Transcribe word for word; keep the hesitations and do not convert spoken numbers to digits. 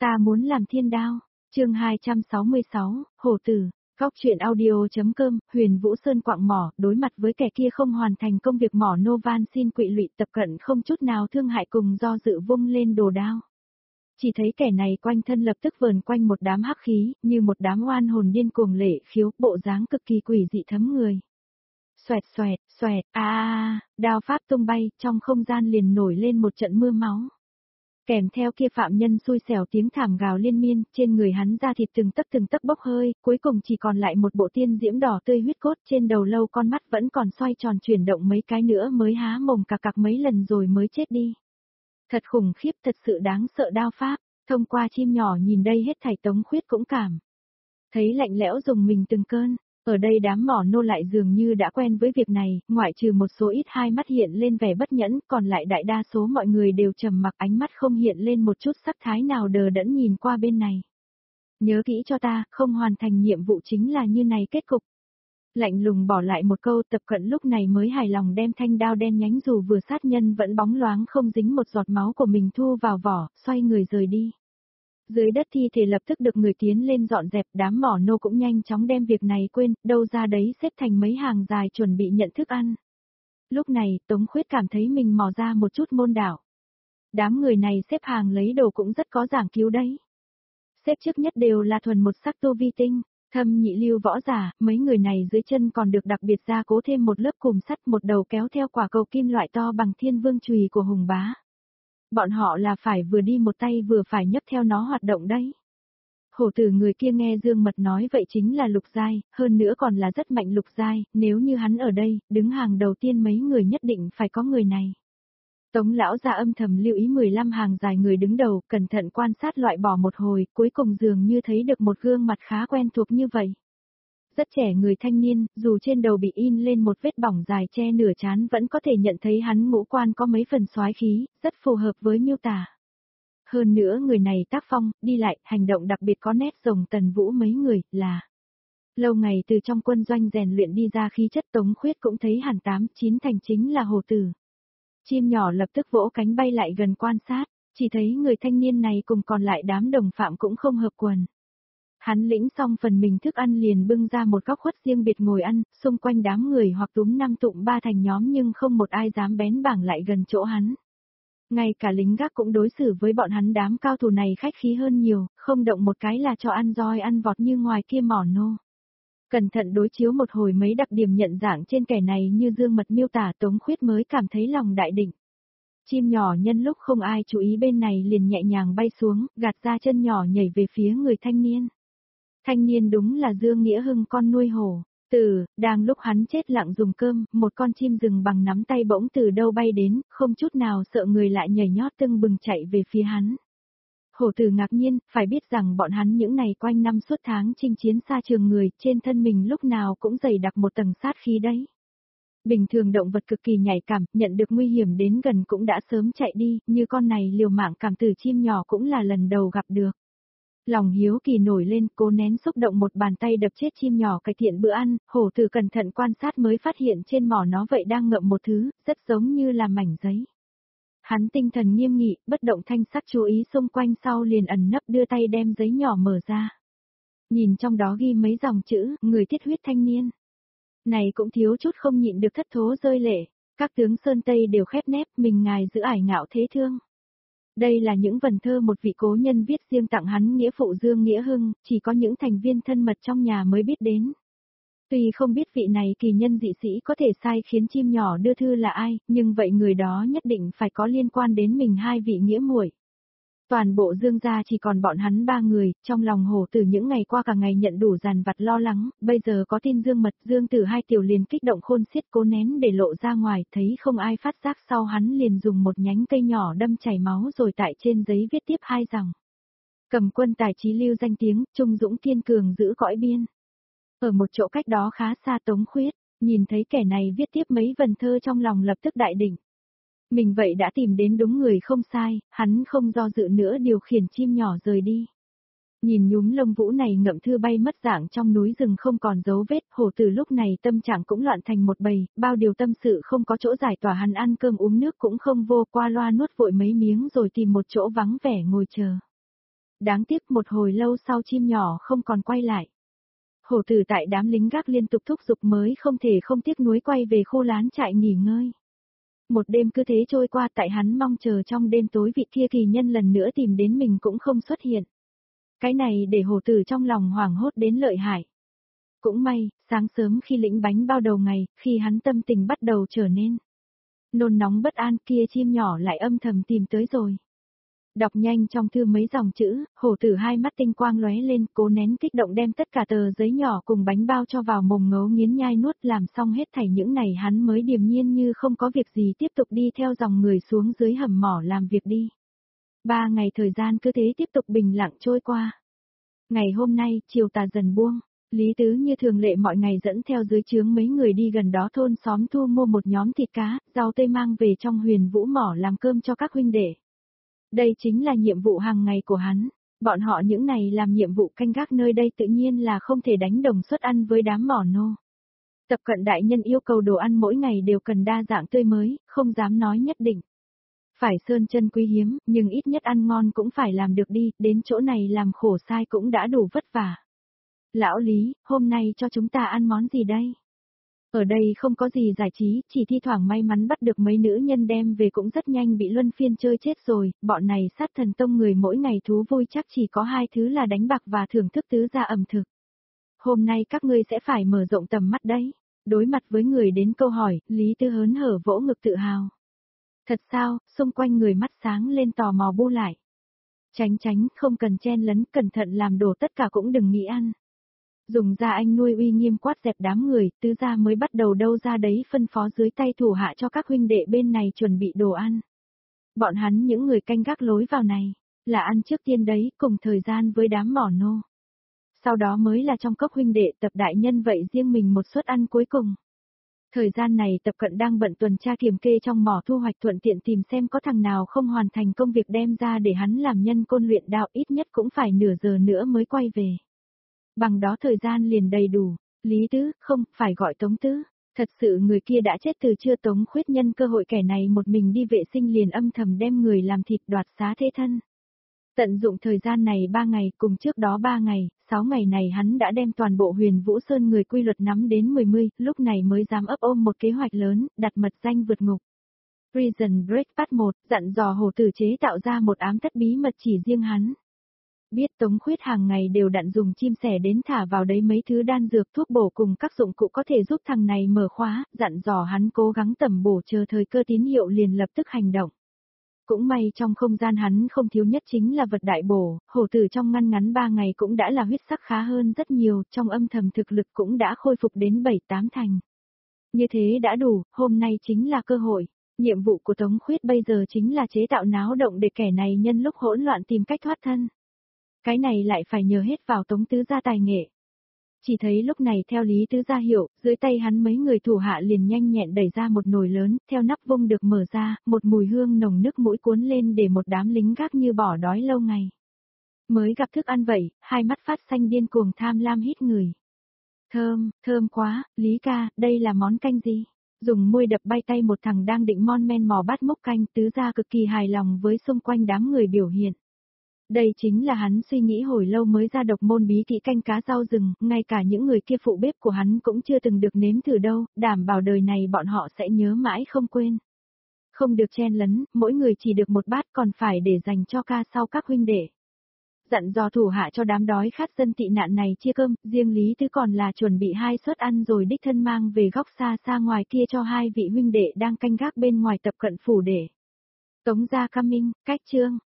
Ta muốn làm thiên đao. Chương hai trăm sáu mươi sáu, Hổ tử. Góc truyện audio.com, Huyền Vũ Sơn quạng mỏ, đối mặt với kẻ kia không hoàn thành công việc mỏ Novan xin quỵ lụy, Tập Cận không chút nào thương hại cùng do dự vung lên đồ đao. Chỉ thấy kẻ này quanh thân lập tức vờn quanh một đám hắc khí, như một đám oan hồn điên cuồng lệ khiếu, bộ dáng cực kỳ quỷ dị thấm người. Xoẹt xoẹt, xoẹt, a a, đao pháp tung bay, trong không gian liền nổi lên một trận mưa máu. Kèm theo kia phạm nhân xui xẻo tiếng thảm gào liên miên, trên người hắn da thịt từng tấc từng tấc bốc hơi, cuối cùng chỉ còn lại một bộ tiên diễm đỏ tươi huyết cốt, trên đầu lâu con mắt vẫn còn xoay tròn chuyển động mấy cái nữa mới há mồm cạc cạc mấy lần rồi mới chết đi. Thật khủng khiếp, thật sự đáng sợ đao pháp, thông qua chim nhỏ nhìn đây hết thảy Tống Khuyết cũng cảm thấy lạnh lẽo dùng mình từng cơn. Ở đây đám mỏ nô lại dường như đã quen với việc này, ngoại trừ một số ít hai mắt hiện lên vẻ bất nhẫn, còn lại đại đa số mọi người đều trầm mặc, ánh mắt không hiện lên một chút sắc thái nào, đờ đẫn nhìn qua bên này. Nhớ kỹ cho ta, không hoàn thành nhiệm vụ chính là như này kết cục. Lạnh lùng bỏ lại một câu, Tập Cận lúc này mới hài lòng đem thanh đao đen nhánh dù vừa sát nhân vẫn bóng loáng không dính một giọt máu của mình thu vào vỏ, xoay người rời đi. Dưới đất thi thể lập tức được người tiến lên dọn dẹp, đám mỏ nô cũng nhanh chóng đem việc này quên, đâu ra đấy xếp thành mấy hàng dài chuẩn bị nhận thức ăn. Lúc này, Tống Khuyết cảm thấy mình mò ra một chút môn đạo. Đám người này xếp hàng lấy đồ cũng rất có giảng cứu đấy. Xếp trước nhất đều là thuần một sắc tu vi tinh, thâm nhị lưu võ giả, mấy người này dưới chân còn được đặc biệt gia cố thêm một lớp cùm sắt, một đầu kéo theo quả cầu kim loại to bằng thiên vương chùy của Hùng Bá. Bọn họ là phải vừa đi một tay vừa phải nhấc theo nó hoạt động đấy. Hổ tử người kia nghe Dương Mật nói vậy chính là lục giai, hơn nữa còn là rất mạnh lục giai, nếu như hắn ở đây, đứng hàng đầu tiên mấy người nhất định phải có người này. Tống lão ra âm thầm lưu ý mười lăm hàng dài người đứng đầu, cẩn thận quan sát loại bỏ một hồi, cuối cùng dường như thấy được một gương mặt khá quen thuộc như vậy. Rất trẻ người thanh niên, dù trên đầu bị in lên một vết bỏng dài che nửa trán vẫn có thể nhận thấy hắn ngũ quan có mấy phần soái khí, rất phù hợp với miêu tả. Hơn nữa người này tác phong, đi lại, hành động đặc biệt có nét rồng Tần Vũ mấy người, là lâu ngày từ trong quân doanh rèn luyện đi ra khí chất. Tống Khuyết cũng thấy hẳn tám, chín thành chính là Hổ tử. Chim nhỏ lập tức vỗ cánh bay lại gần quan sát, chỉ thấy người thanh niên này cùng còn lại đám đồng phạm cũng không hợp quần. Hắn lĩnh xong phần mình thức ăn liền bưng ra một góc khuất riêng biệt ngồi ăn, xung quanh đám người hoặc túm năm tụm ba thành nhóm nhưng không một ai dám bén bảng lại gần chỗ hắn. Ngay cả lính gác cũng đối xử với bọn hắn đám cao thủ này khách khí hơn nhiều, không động một cái là cho ăn roi ăn vọt như ngoài kia mỏ nô. Cẩn thận đối chiếu một hồi mấy đặc điểm nhận dạng trên kẻ này như Dương Mật miêu tả, Tống Khuyết mới cảm thấy lòng đại định. Chim nhỏ nhân lúc không ai chú ý bên này liền nhẹ nhàng bay xuống, gạt ra chân nhỏ nhảy về phía người thanh niên. Thanh niên đúng là Dương Nghĩa Hưng con nuôi hổ. Từ, đang lúc hắn chết lặng dùng cơm, một con chim rừng bằng nắm tay bỗng từ đâu bay đến, không chút nào sợ người lại nhảy nhót tưng bừng chạy về phía hắn. Hổ tử ngạc nhiên, phải biết rằng bọn hắn những ngày quanh năm suốt tháng chinh chiến xa trường người, trên thân mình lúc nào cũng dày đặc một tầng sát khí đấy. Bình thường động vật cực kỳ nhạy cảm, nhận được nguy hiểm đến gần cũng đã sớm chạy đi, như con này liều mạng cảm tử chim nhỏ cũng là lần đầu gặp được. Lòng hiếu kỳ nổi lên, cố nén xúc động một bàn tay đập chết chim nhỏ cải thiện bữa ăn, hổ tử cẩn thận quan sát mới phát hiện trên mỏ nó vậy đang ngậm một thứ, rất giống như là mảnh giấy. Hắn tinh thần nghiêm nghị, bất động thanh sắc chú ý xung quanh sau liền ẩn nấp đưa tay đem giấy nhỏ mở ra. Nhìn trong đó ghi mấy dòng chữ, người thiết huyết thanh niên. Này cũng thiếu chút không nhịn được thất thố rơi lệ, các tướng Sơn Tây đều khép nép, mình ngài giữ ải ngạo thế thương. Đây là những vần thơ một vị cố nhân viết riêng tặng hắn nghĩa phụ Dương Nghĩa Hưng, chỉ có những thành viên thân mật trong nhà mới biết đến. Tuy không biết vị này kỳ nhân dị sĩ có thể sai khiến chim nhỏ đưa thư là ai, nhưng vậy người đó nhất định phải có liên quan đến mình hai vị nghĩa muội. Toàn bộ Dương gia chỉ còn bọn hắn ba người, trong lòng hổ tử những ngày qua cả ngày nhận đủ dằn vặt lo lắng, bây giờ có tin Dương Mật, Dương Tử hai tiểu liền kích động khôn xiết cố nén để lộ ra ngoài, thấy không ai phát giác sau hắn liền dùng một nhánh cây nhỏ đâm chảy máu rồi tại trên giấy viết tiếp hai dòng. Cầm quân tài trí lưu danh tiếng, trung dũng kiên cường giữ cõi biên. Ở một chỗ cách đó khá xa Tống Khuyết, nhìn thấy kẻ này viết tiếp mấy vần thơ trong lòng lập tức đại định. Mình vậy đã tìm đến đúng người không sai, hắn không do dự nữa điều khiển chim nhỏ rời đi. Nhìn nhúm lông vũ này ngậm thư bay mất dạng trong núi rừng không còn dấu vết, hổ tử lúc này tâm trạng cũng loạn thành một bầy, bao điều tâm sự không có chỗ giải tỏa, hắn ăn cơm uống nước cũng không vô, qua loa nuốt vội mấy miếng rồi tìm một chỗ vắng vẻ ngồi chờ. Đáng tiếc một hồi lâu sau chim nhỏ không còn quay lại. Hổ tử tại đám lính gác liên tục thúc giục mới không thể không tiếc nuối quay về khu lán trại nghỉ ngơi. Một đêm cứ thế trôi qua, tại hắn mong chờ trong đêm tối vị kia kỳ nhân lần nữa tìm đến mình cũng không xuất hiện. Cái này để hổ tử trong lòng hoảng hốt đến lợi hại. Cũng may, sáng sớm khi lĩnh bánh bao đầu ngày, khi hắn tâm tình bắt đầu trở nên nôn nóng bất an, kia chim nhỏ lại âm thầm tìm tới rồi. Đọc nhanh trong thư mấy dòng chữ, hổ tử hai mắt tinh quang lóe lên, cố nén kích động đem tất cả tờ giấy nhỏ cùng bánh bao cho vào mồm ngấu nghiến nhai nuốt, làm xong hết thảy những này hắn mới điềm nhiên như không có việc gì tiếp tục đi theo dòng người xuống dưới hầm mỏ làm việc đi. Ba ngày thời gian cứ thế tiếp tục bình lặng trôi qua. Ngày hôm nay, chiều tà dần buông, Lý Tứ như thường lệ mọi ngày dẫn theo dưới trướng mấy người đi gần đó thôn xóm thu mua một nhóm thịt cá, rau tây mang về trong Huyền Vũ mỏ làm cơm cho các huynh đệ. Đây chính là nhiệm vụ hàng ngày của hắn, bọn họ những này làm nhiệm vụ canh gác nơi đây tự nhiên là không thể đánh đồng suất ăn với đám mỏ nô. Tập Cận đại nhân yêu cầu đồ ăn mỗi ngày đều cần đa dạng tươi mới, không dám nói nhất định. Phải sơn chân quý hiếm, nhưng ít nhất ăn ngon cũng phải làm được đi, đến chỗ này làm khổ sai cũng đã đủ vất vả. Lão Lý, hôm nay cho chúng ta ăn món gì đây? Ở đây không có gì giải trí, chỉ thi thoảng may mắn bắt được mấy nữ nhân đem về cũng rất nhanh bị luân phiên chơi chết rồi, bọn này sát thần tông người mỗi ngày thú vui chắc chỉ có hai thứ là đánh bạc và thưởng thức tứ gia ẩm thực. Hôm nay các ngươi sẽ phải mở rộng tầm mắt đấy. Đối mặt với người đến câu hỏi, Lý Tư hớn hở vỗ ngực tự hào. Thật sao, xung quanh người mắt sáng lên tò mò bu lại. Tránh tránh, không cần chen lấn, cẩn thận làm đổ tất cả cũng đừng nghĩ ăn. Dùng ra anh nuôi uy nghiêm quát dẹp đám người, tứ gia mới bắt đầu đâu ra đấy phân phó dưới tay thủ hạ cho các huynh đệ bên này chuẩn bị đồ ăn. Bọn hắn những người canh gác lối vào này, là ăn trước tiên đấy, cùng thời gian với đám mỏ nô. Sau đó mới là trong cốc huynh đệ Tập đại nhân vậy riêng mình một suất ăn cuối cùng. Thời gian này Tập Cận đang bận tuần tra kiểm kê trong mỏ thu hoạch, thuận tiện tìm xem có thằng nào không hoàn thành công việc đem ra để hắn làm nhân côn luyện đạo, ít nhất cũng phải nửa giờ nữa mới quay về. Bằng đó thời gian liền đầy đủ. Lý Tứ, không, phải gọi Tống Tứ. Thật sự người kia đã chết từ chưa. Tống Khuyết nhân cơ hội kẻ này một mình đi vệ sinh liền âm thầm đem người làm thịt đoạt xá thế thân. Tận dụng thời gian này ba ngày, cùng trước đó ba ngày, sáu ngày này hắn đã đem toàn bộ Huyền Vũ Sơn người quy luật nắm đến mười mươi, lúc này mới dám ấp ôm một kế hoạch lớn, đặt mật danh vượt ngục. Prison Break Part một, dặn dò hổ tử chế tạo ra một ám thất bí mật chỉ riêng hắn. Biết Tống Khuyết hàng ngày đều đặn dùng chim sẻ đến thả vào đấy mấy thứ đan dược thuốc bổ cùng các dụng cụ có thể giúp thằng này mở khóa, dặn dò hắn cố gắng tầm bổ chờ thời cơ tín hiệu liền lập tức hành động. Cũng may trong không gian hắn không thiếu nhất chính là vật đại bổ, hổ tử trong ngăn ngắn ba ngày cũng đã là huyết sắc khá hơn rất nhiều, trong âm thầm thực lực cũng đã khôi phục đến bảy tám thành. Như thế đã đủ, hôm nay chính là cơ hội. Nhiệm vụ của Tống Khuyết bây giờ chính là chế tạo náo động để kẻ này nhân lúc hỗn loạn tìm cách thoát thân. Cái này lại phải nhờ hết vào Tống Tứ gia tài nghệ. Chỉ thấy lúc này theo Lý Tứ gia hiệu, dưới tay hắn mấy người thủ hạ liền nhanh nhẹn đẩy ra một nồi lớn, theo nắp vung được mở ra, một mùi hương nồng nức mũi cuốn lên để một đám lính gác như bỏ đói lâu ngày. Mới gặp thức ăn vậy, hai mắt phát xanh điên cuồng tham lam hít người. Thơm, thơm quá, Lý ca, đây là món canh gì? Dùng môi đập bay tay một thằng đang định mon men mò bát múc canh, Tứ gia cực kỳ hài lòng với xung quanh đám người biểu hiện. Đây chính là hắn suy nghĩ hồi lâu mới ra độc môn bí kỹ canh cá rau rừng, ngay cả những người kia phụ bếp của hắn cũng chưa từng được nếm thử đâu, đảm bảo đời này bọn họ sẽ nhớ mãi không quên. Không được chen lấn, mỗi người chỉ được một bát còn phải để dành cho ca sau các huynh đệ. Dặn dò thủ hạ cho đám đói khát dân tị nạn này chia cơm, riêng Lý Tứ còn là chuẩn bị hai suất ăn rồi đích thân mang về góc xa xa ngoài kia cho hai vị huynh đệ đang canh gác bên ngoài Tập Cận phủ để. Tống gia coming, cách chương.